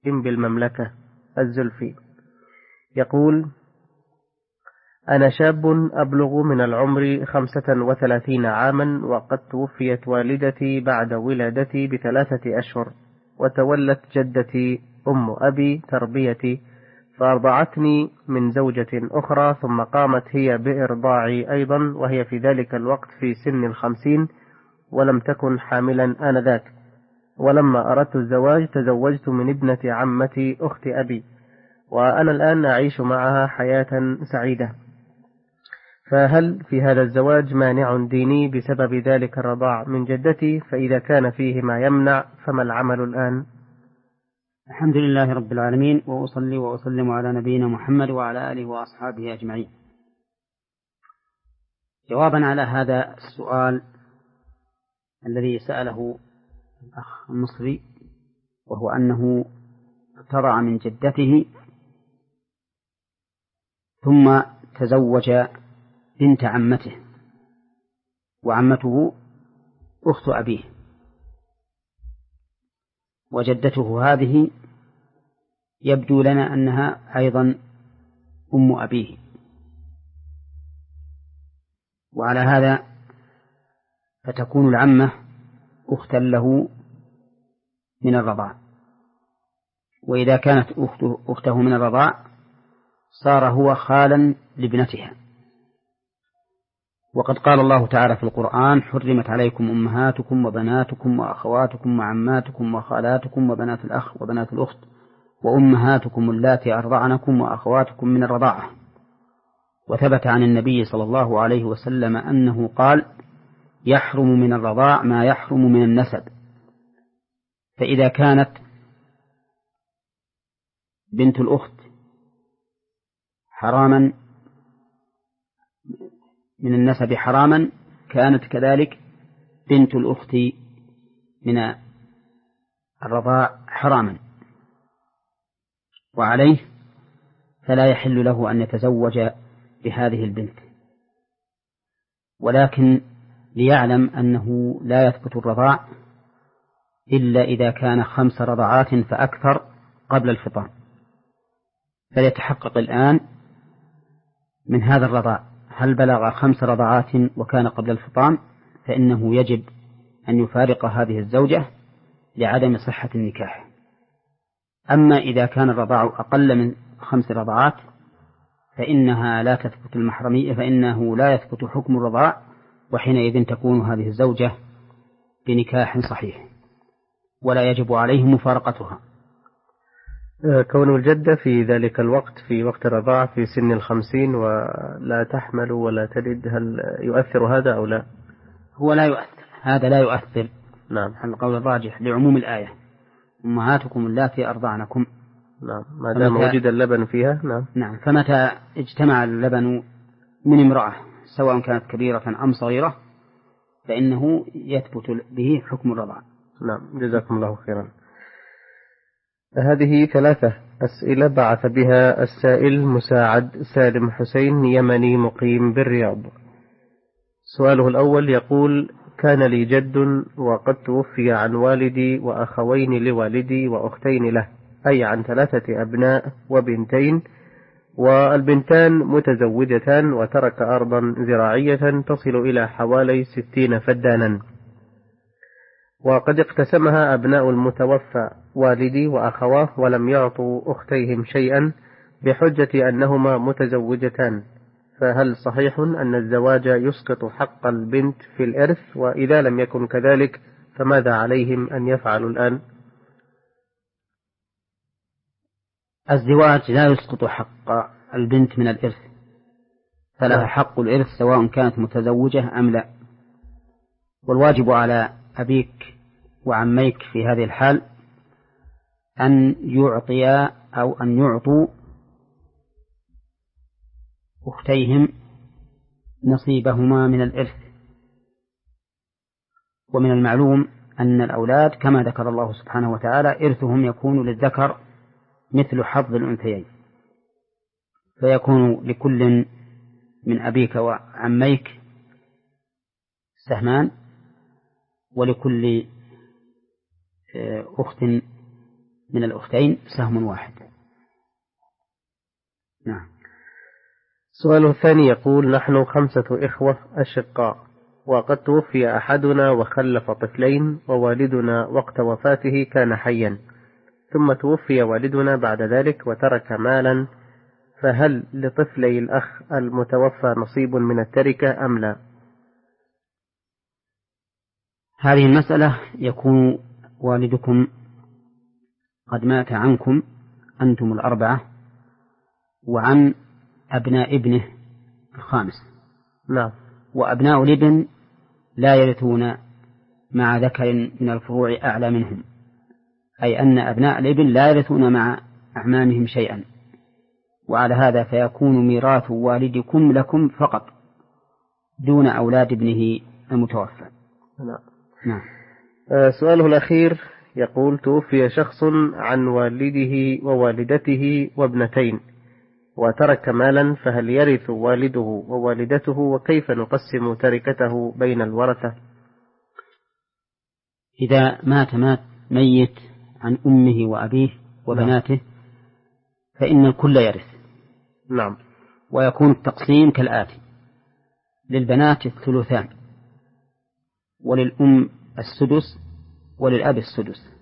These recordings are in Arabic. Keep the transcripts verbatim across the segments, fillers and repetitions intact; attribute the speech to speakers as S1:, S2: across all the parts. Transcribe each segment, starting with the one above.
S1: بالمملكة الزلفي. يقول: أنا شاب أبلغ من العمر خمسة وثلاثين عاما، وقد توفيت والدتي بعد ولادتي بثلاثة أشهر، وتولت جدتي أم أبي تربيتي، فأرضعتني من زوجة أخرى، ثم قامت هي بإرضاعي أيضا، وهي في ذلك الوقت في سن الخمسين، ولم تكن حاملا آنذاك. ولما أردت الزواج تزوجت من ابنة عمتي أخت أبي، وأنا الآن أعيش معها حياة سعيدة. فهل في هذا الزواج مانع ديني بسبب ذلك الرضاع من جدتي؟ فإذا كان فيه ما يمنع فما العمل الآن؟
S2: الحمد لله رب العالمين، وأصلي وأسلم على نبينا محمد وعلى آله وأصحابه أجمعين. جوابا على هذا السؤال الذي سأله الأخ المصري، وهو أنه ارتضع من جدته ثم تزوج بنت عمته، وعمته أخت أبيه، وجدته هذه يبدو لنا أنها أيضا أم أبيه، وعلى هذا فتكون العمة أختا له من الرضاع. وإذا كانت أخته من الرضاع صار هو خالا لابنتها. وقد قال الله تعالى في القرآن: حرمت عليكم أمهاتكم وبناتكم وأخواتكم وعماتكم وخالاتكم وبنات الأخ وبنات الأخت وأمهاتكم اللاتي أرضعنكم وأخواتكم من الرضاعة. وثبت عن النبي صلى الله عليه وسلم أنه قال: يحرم من الرضاع ما يحرم من النسب. فإذا كانت بنت الأخت حراما من النسب حراما، كانت كذلك بنت الأخت من الرضاع حراما، وعليه فلا يحل له أن يتزوج بهذه البنت. ولكن ليعلم أنه لا يثبت الرضاع إلا إذا كان خمس رضعات فأكثر قبل الفطام، فليتحقق الآن من هذا الرضاع هل بلغ خمس رضعات وكان قبل الفطام، فإنه يجب أن يفارق هذه الزوجة لعدم صحة النكاح. أما إذا كان الرضاع أقل من خمس رضعات فإنها لا تثبت المحرمية، فإنه لا يثبت حكم الرضاع، وحينئذ تكون هذه الزوجة بنكاح صحيح ولا يجب عليه مفارقتها.
S1: كون الجدة في ذلك الوقت في وقت الرضاعة في سن الخمسين ولا تحمل ولا تلد، هل يؤثر هذا أو لا؟
S2: هو لا يؤثر، هذا لا يؤثر.
S1: نعم،
S2: على القول الراجح لعموم الآية: أمهاتكم اللاتي أرضعنكم.
S1: نعم، ما دام وجد اللبن فيها. نعم.
S2: نعم، فمتى اجتمع اللبن من امرأة سواء كانت كبيرة أم صغيرة فإنه يثبت به حكم الرضاعة.
S1: نعم، جزاكم الله خيرا. هذه ثلاثة أسئلة بعث بها السائل مساعد سالم حسين، يمني مقيم بالرياض. سؤاله الأول يقول: كان لي جد وقد توفي عن والدي وأخوين لوالدي وأختين له، أي عن ثلاثة أبناء وبنتين، والبنتان متزوجتان، وترك أرضا زراعية تصل إلى حوالي ستين فدانا، وقد اقتسمها أبناء المتوفى والدي وأخواه ولم يعطوا أختيهم شيئا بحجة أنهما متزوجتان، فهل صحيح أن الزواج يسقط حق البنت في الإرث؟ وإذا لم يكن كذلك فماذا عليهم أن يفعلوا الآن؟
S2: الزواج لا يسقط حق البنت من الإرث، فلها حق الإرث سواء كانت متزوجة أم لا. والواجب على أبيك وعميك في هذه الحال أن يعطيا أو أن يعطوا أختيهم نصيبهما من الإرث. ومن المعلوم أن الأولاد كما ذكر الله سبحانه وتعالى إرثهم يكون للذكر مثل حظ الأنثيين، فيكون لكل من أبيك وعميك سهمان، ولكل أخت من الأختين سهم واحد. نعم.
S1: السؤال الثاني يقول: نحن خمسة إخوة أشقاء، وقد توفي أحدنا وخلف طفلين، ووالدنا وقت وفاته كان حيا، ثم توفي والدنا بعد ذلك وترك مالا، فهل لطفلي الأخ المتوفى نصيب من التركة أم لا؟
S2: هذه المسألة يكون والدكم قد مات عنكم أنتم الأربعة وعن أبناء ابنه الخامس.
S1: نعم.
S2: وأبناء الابن لا يرثون مع ذكر من الفروع أعلى منهم، أي أن أبناء الابن لا يرثون مع أعمامهم شيئا، وعلى هذا فيكون ميراث والدكم لكم فقط دون أولاد ابنه المتوفى.
S1: نعم.
S2: نعم.
S1: آه سؤاله الأخير يقول: توفي شخص عن والده ووالدته وابنتين وترك مالا، فهل يرث والده ووالدته، وكيف نقسم تركته بين الورثة؟
S2: إذا مات مات ميت عن أمه وأبيه وبناته نعم. فإن الكل يرث.
S1: نعم.
S2: ويكون التقسيم كالآتي: للبنات الثلثان، وللأم السدس، وللأب السدس.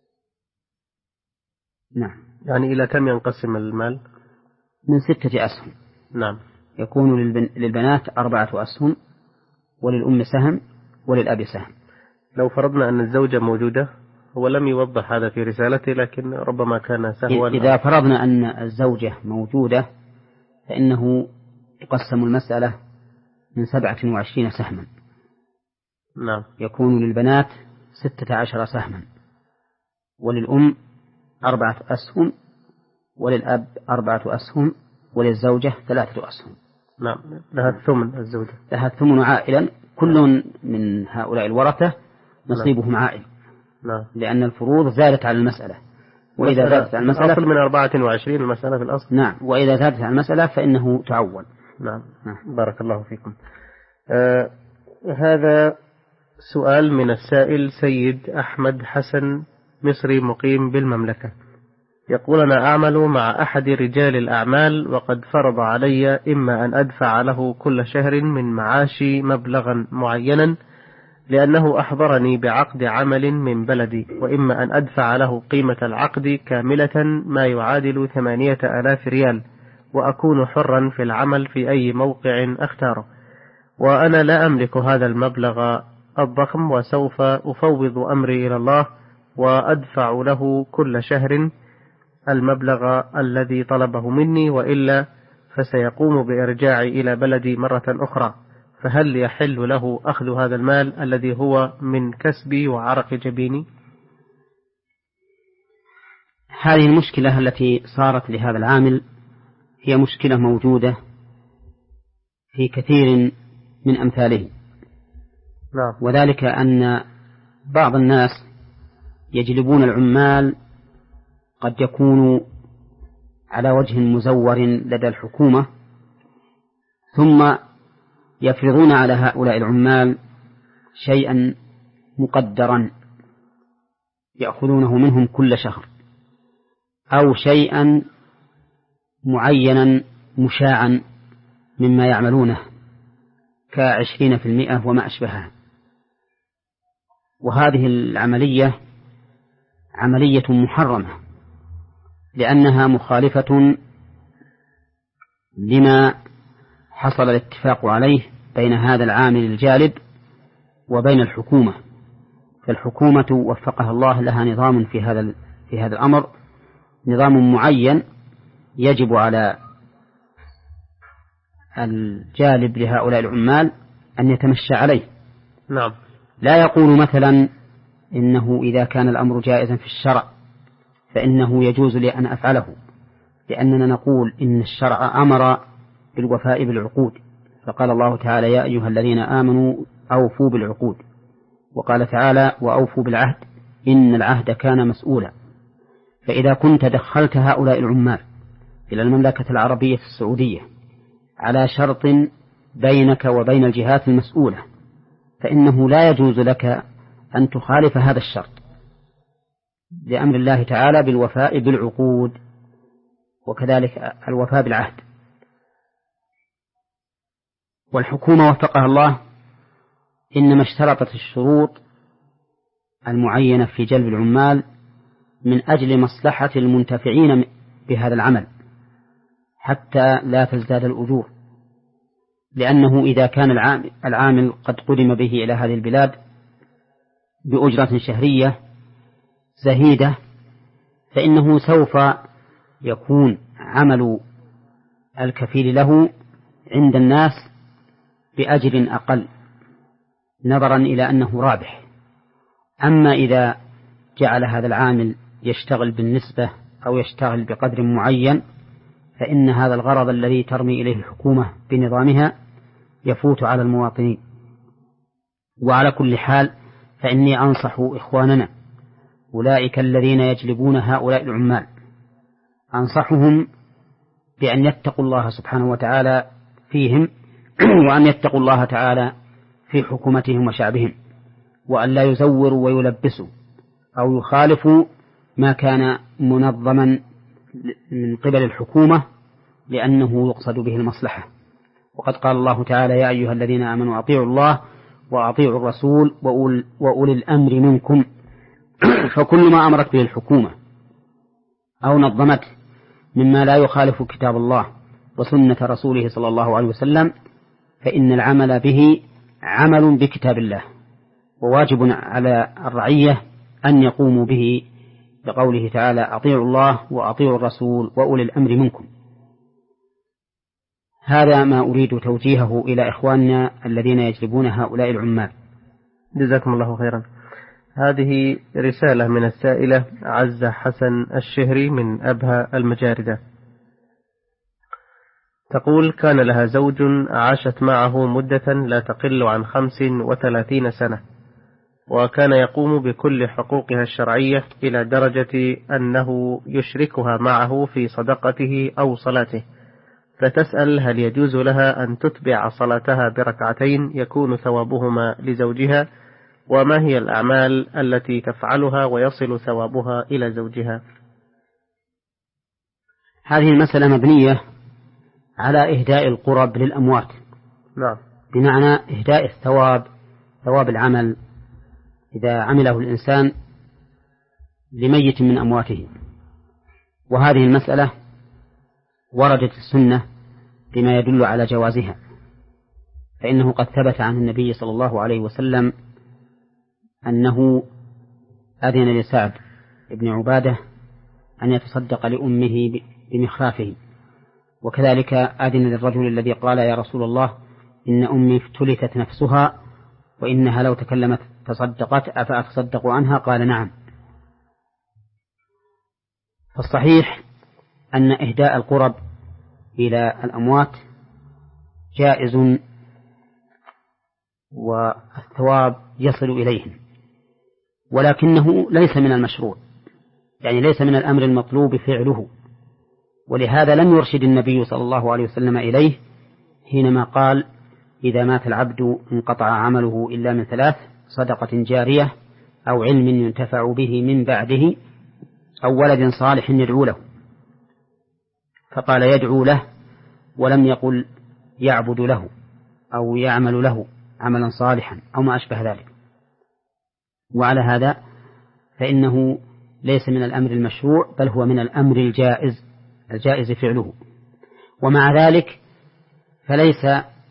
S2: نعم.
S1: يعني إلى كم ينقسم المال؟
S2: من ستة أسهم.
S1: نعم.
S2: يكون للبن... للبنات أربعة أسهم، وللأم سهم، وللأب سهم.
S1: لو فرضنا أن الزوجة موجودة، هو لم يوضح هذا في رسالته لكن ربما كان سهوا.
S2: إذا فرضنا أن الزوجة موجودة فإنه تقسم المسألة من سبعة وعشرين سهما.
S1: نعم.
S2: يكون للبنات ستة عشر سهما، وللأم أربعة أسهم، وللأب أربعة أسهم، وللزوجة ثلاثة أسهم.
S1: نعم. لها الثمن الزوجة.
S2: لها الثمن عائلا، كل من هؤلاء الورثة نصيبهم عائل.
S1: نعم.
S2: لأن الفروض زادت على المسألة، وإذا زادت على المسألة
S1: الأصل من أربعة وعشرين المسألة في الأصل.
S2: نعم. وإذا زادت على المسألة فإنه تعول.
S1: نعم. نعم. بارك الله فيكم. آه هذا سؤال من السائل سيد أحمد حسن، مصري مقيم بالمملكة، يقول: أنا أعمل مع أحد رجال الأعمال، وقد فرض علي إما أن أدفع له كل شهر من معاشي مبلغا معينا لأنه أحضرني بعقد عمل من بلدي، وإما أن أدفع له قيمة العقد كاملة ما يعادل ثمانية آلاف ريال، وأكون حرا في العمل في أي موقع أختاره، وأنا لا أملك هذا المبلغ الضخم، وسوف أفوض أمري إلى الله وأدفع له كل شهر المبلغ الذي طلبه مني، وإلا فسيقوم بإرجاعي إلى بلدي مرة أخرى، فهل يحل له أخذ هذا المال الذي هو من كسبي وعرق جبيني؟
S2: هذه المشكلة التي صارت لهذا العامل هي مشكلة موجودة في كثير من أمثاله.
S1: نعم.
S2: وذلك أن بعض الناس يجلبون العمال قد يكون على وجه مزور لدى الحكومة، ثم يفرضون على هؤلاء العمال شيئا مقدرا يأخذونه منهم كل شهر، أو شيئا معينا مشاعا مما يعملونه كعشرين في المئة وما أشبهها. وهذه العملية عملية محرمة، لأنها مخالفة لما حصل الاتفاق عليه بين هذا العامل الجالب وبين الحكومة. فالحكومة وفقها الله لها نظام في هذا في هذا الأمر، نظام معين يجب على الجالب لهؤلاء العمال أن يتمشى عليه.
S1: نعم.
S2: لا يقول مثلا إنه إذا كان الأمر جائزا في الشرع فإنه يجوز لي أن أفعله، لأننا نقول إن الشرع أمر بالوفاء بالعقود، فقال الله تعالى: يا أيها الذين آمنوا أوفوا بالعقود، وقال تعالى: وأوفوا بالعهد إن العهد كان مسؤولا. فإذا كنت دخلت هؤلاء العمال إلى المملكة العربية السعودية على شرط بينك وبين الجهات المسؤولة، فإنه لا يجوز لك أن تخالف هذا الشرط، لأمر الله تعالى بالوفاء بالعقود، وكذلك الوفاء بالعهد. والحكومة وفقها الله إنما اشترطت الشروط المعينة في جلب العمال من أجل مصلحة المنتفعين بهذا العمل حتى لا تزداد الأجور، لأنه إذا كان العامل قد قدم به إلى هذه البلاد بأجرة شهرية زهيدة فإنه سوف يكون عمل الكفيل له عند الناس بأجر أقل نظرا إلى أنه رابح. أما إذا جعل هذا العامل يشتغل بالنسبة أو يشتغل بقدر معين فإن هذا الغرض الذي ترمي إليه الحكومة بنظامها يفوت على المواطنين. وعلى كل حال فإني أنصح إخواننا أولئك الذين يجلبون هؤلاء العمال أنصحهم بأن يتقوا الله سبحانه وتعالى فيهم وأن يتقوا الله تعالى في حكومتهم وشعبهم، وأن لا يزوروا ويلبسوا أو يخالفوا ما كان منظما من قبل الحكومة لأنه يقصد به المصلحة. وقد قال الله تعالى: يا أيها الذين آمنوا أطيعوا الله وأطيعوا الرسول وأولي الأمر منكم. فكل ما أمرت به الحكومة أو نظمته مما لا يخالف كتاب الله وسنة رسوله صلى الله عليه وسلم فإن العمل به عمل بكتاب الله، وواجب على الرعية أن يقوموا به بقوله تعالى: أطيعوا الله وأطيعوا الرسول وأولي الأمر منكم. هذا ما أريد توجيهه إلى إخواننا الذين يجلبون هؤلاء العمال.
S1: جزاكم الله خيرا. هذه رسالة من السائلة عزة حسن الشهري من أبها المجاردة، تقول: كان لها زوج عاشت معه مدة لا تقل عن خمس وثلاثين سنة، وكان يقوم بكل حقوقها الشرعية إلى درجة أنه يشركها معه في صدقته أو صلاته، فتسأل: هل يجوز لها أن تتبع صلاتها بركعتين يكون ثوابهما لزوجها؟ وما هي الأعمال التي تفعلها ويصل ثوابها إلى زوجها؟
S2: هذه المسألة مبنية على إهداء القرب للأموات.
S1: نعم.
S2: بمعنى إهداء الثواب، ثواب العمل إذا عمله الإنسان لميت من أمواته. وهذه المسألة وردت السنة بما يدل على جوازها، فإنه قد ثبت عن النبي صلى الله عليه وسلم أنه أذن لسعد بن عبادة أن يتصدق لأمه بمخافه، وكذلك أذن للرجل الذي قال: يا رسول الله، إن أمي افتلتت نفسها وإنها لو تكلمت تصدقت أفأتصدق عنها؟ قال: نعم. فالصحيح أن إهداء القرب إلى الأموات جائز والثواب يصل إليهم، ولكنه ليس من المشروع، يعني ليس من الأمر المطلوب فعله، ولهذا لم يرشد النبي صلى الله عليه وسلم إليه حينما قال: إذا مات العبد انقطع عمله إلا من ثلاث: صدقة جارية أو علم ينتفع به من بعده أو ولد صالح يدعو له. فقال: يدعو له، ولم يقل يعبد له أو يعمل له عملا صالحا أو ما أشبه ذلك. وعلى هذا فإنه ليس من الأمر المشروع، بل هو من الأمر الجائز الجائز فعله. ومع ذلك فليس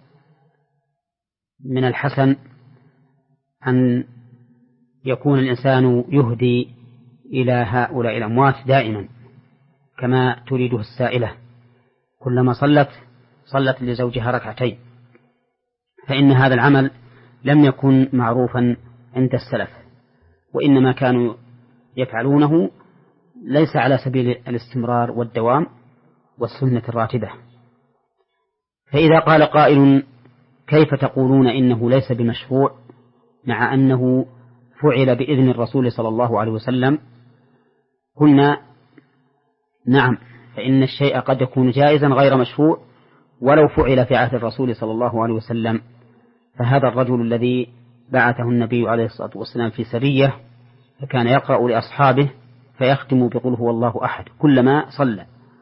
S2: من الحسن أن يكون الإنسان يهدي إلى هؤلاء الأموات دائما كما تريده السائلة، كلما صلت صلت لزوجها ركعتين، فإن هذا العمل لم يكن معروفا عند السلف، وإنما كانوا يفعلونه ليس على سبيل الاستمرار والدوام والسنة الراتبة. فإذا قال قائل: كيف تقولون إنه ليس بمشروع مع أنه فعل بإذن الرسول صلى الله عليه وسلم؟ قلنا: نعم، فإن الشيء قد يكون جائزا غير مشروع ولو فعل في عهد الرسول صلى الله عليه وسلم. فهذا الرجل الذي بعثه النبي عليه الصلاة والسلام في سرية فكان يقرأ لأصحابه فيختم بقول هو الله أحد كلما صلى.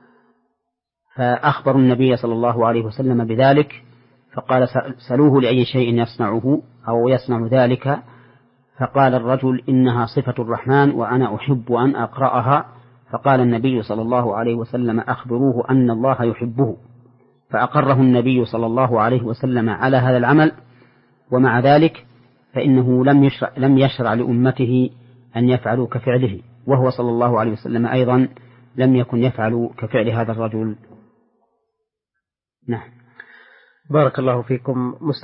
S2: فأخبر النبي صلى الله عليه وسلم بذلك، فقال سألوه لأي شيء يصنعه أو يصنع ذلك، فقال الرجل إنها صفة الرحمن وأنا أحب أن أقرأها. فقال النبي صلى الله عليه وسلم أخبروه أن الله يحبه، فأقره النبي صلى الله عليه وسلم على هذا العمل. ومع ذلك فإنه لم يشرع, لم يشرع لأمته أن يفعلوا كفعله، وهو صلى الله عليه وسلم أيضا لم يكن يفعل كفعل هذا الرجل. نعم.
S1: بارك الله فيكم.